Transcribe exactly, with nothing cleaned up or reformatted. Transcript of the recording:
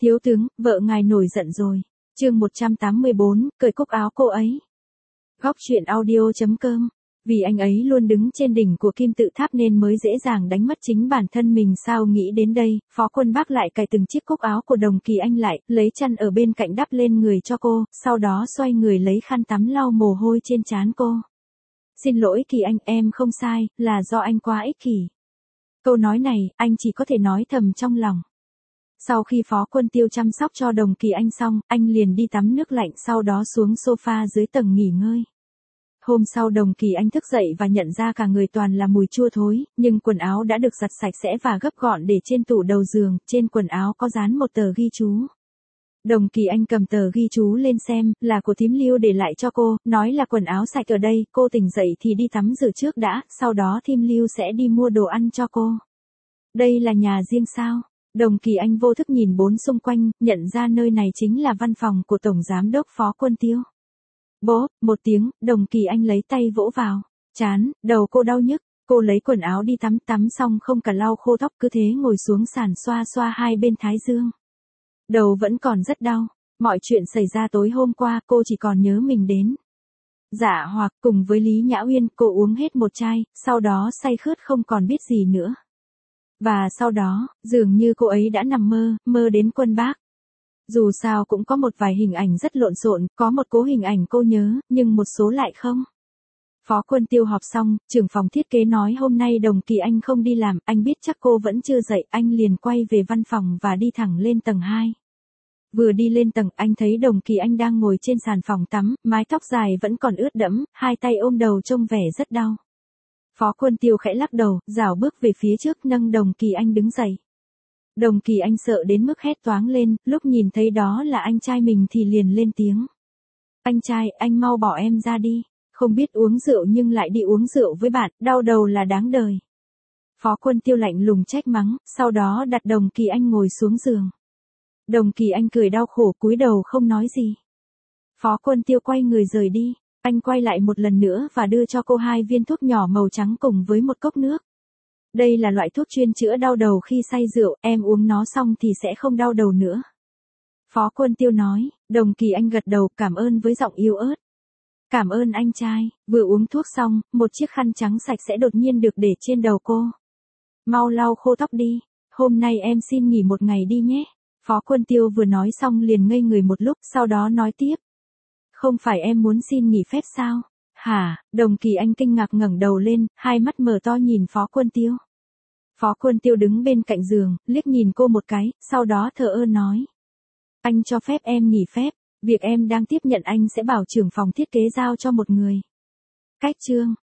Thiếu tướng, vợ ngài nổi giận rồi. Chương một trăm tám mươi bốn, cởi cúc áo cô ấy. Góc truyện audio chấm com. Vì anh ấy luôn đứng trên đỉnh của kim tự tháp nên mới dễ dàng đánh mất chính bản thân mình. Sao nghĩ đến đây, Phó Quân Bác lại cài từng chiếc cúc áo của Đồng Kỳ Anh lại, lấy chăn ở bên cạnh đắp lên người cho cô, sau đó xoay người lấy khăn tắm lau mồ hôi trên trán cô. Xin lỗi Kỳ Anh, em không sai, là do anh quá ích kỷ. Câu nói này, anh chỉ có thể nói thầm trong lòng. Sau khi Phó Quân Tiêu chăm sóc cho Đồng Kỳ Anh xong, anh liền đi tắm nước lạnh, sau đó xuống sofa dưới tầng nghỉ ngơi. Hôm sau Đồng Kỳ Anh thức dậy và nhận ra cả người toàn là mùi chua thối, nhưng quần áo đã được giặt sạch sẽ và gấp gọn để trên tủ đầu giường, trên quần áo có dán một tờ ghi chú. Đồng Kỳ Anh cầm tờ ghi chú lên xem, là của thím Lưu để lại cho cô, nói là quần áo sạch ở đây, cô tỉnh dậy thì đi tắm rửa trước đã, sau đó thím Lưu sẽ đi mua đồ ăn cho cô. Đây là nhà riêng sao? Đồng Kỳ Anh vô thức nhìn bốn xung quanh, nhận ra nơi này chính là văn phòng của Tổng Giám đốc Phó Quân Tiêu. Bố, một tiếng, Đồng Kỳ Anh lấy tay vỗ vào. Chán, đầu cô đau nhức, cô lấy quần áo đi tắm, tắm xong không cả lau khô tóc cứ thế ngồi xuống sàn xoa xoa hai bên thái dương. Đầu vẫn còn rất đau, mọi chuyện xảy ra tối hôm qua cô chỉ còn nhớ mình đến. Dạ hoặc cùng với Lý Nhã Uyên cô uống hết một chai, sau đó say khướt không còn biết gì nữa. Và sau đó, dường như cô ấy đã nằm mơ, mơ đến Quân Bác. Dù sao cũng có một vài hình ảnh rất lộn xộn, có một cố hình ảnh cô nhớ, nhưng một số lại không. Phó Quân Tiêu họp xong, trưởng phòng thiết kế nói hôm nay Đồng Kỳ Anh không đi làm, anh biết chắc cô vẫn chưa dậy, anh liền quay về văn phòng và đi thẳng lên tầng hai. Vừa đi lên tầng, anh thấy Đồng Kỳ Anh đang ngồi trên sàn phòng tắm, mái tóc dài vẫn còn ướt đẫm, hai tay ôm đầu trông vẻ rất đau. Phó Quân Tiêu khẽ lắc đầu, rảo bước về phía trước nâng Đồng Kỳ Anh đứng dậy. Đồng Kỳ Anh sợ đến mức hét toáng lên, lúc nhìn thấy đó là anh trai mình thì liền lên tiếng. Anh trai, anh mau bỏ em ra đi, không biết uống rượu nhưng lại đi uống rượu với bạn, đau đầu là đáng đời. Phó Quân Tiêu lạnh lùng trách mắng, sau đó đặt Đồng Kỳ Anh ngồi xuống giường. Đồng Kỳ Anh cười đau khổ cúi đầu không nói gì. Phó Quân Tiêu quay người rời đi, anh quay lại một lần nữa và đưa cho cô hai viên thuốc nhỏ màu trắng cùng với một cốc nước. Đây là loại thuốc chuyên chữa đau đầu khi say rượu, em uống nó xong thì sẽ không đau đầu nữa. Phó Quân Tiêu nói, Đồng Kỳ Anh gật đầu cảm ơn với giọng yếu ớt. Cảm ơn anh trai, vừa uống thuốc xong, một chiếc khăn trắng sạch sẽ đột nhiên được để trên đầu cô. Mau lau khô tóc đi, hôm nay em xin nghỉ một ngày đi nhé. Phó Quân Tiêu vừa nói xong liền ngây người một lúc, sau đó nói tiếp. Không phải em muốn xin nghỉ phép sao? Hả? Đồng Kỳ Anh kinh ngạc ngẩng đầu lên, hai mắt mở to nhìn Phó Quân Tiêu. Phó Quân Tiêu đứng bên cạnh giường, liếc nhìn cô một cái, sau đó thờ ơ nói. Anh cho phép em nghỉ phép, việc em đang tiếp nhận anh sẽ bảo trưởng phòng thiết kế giao cho một người. Cách chương.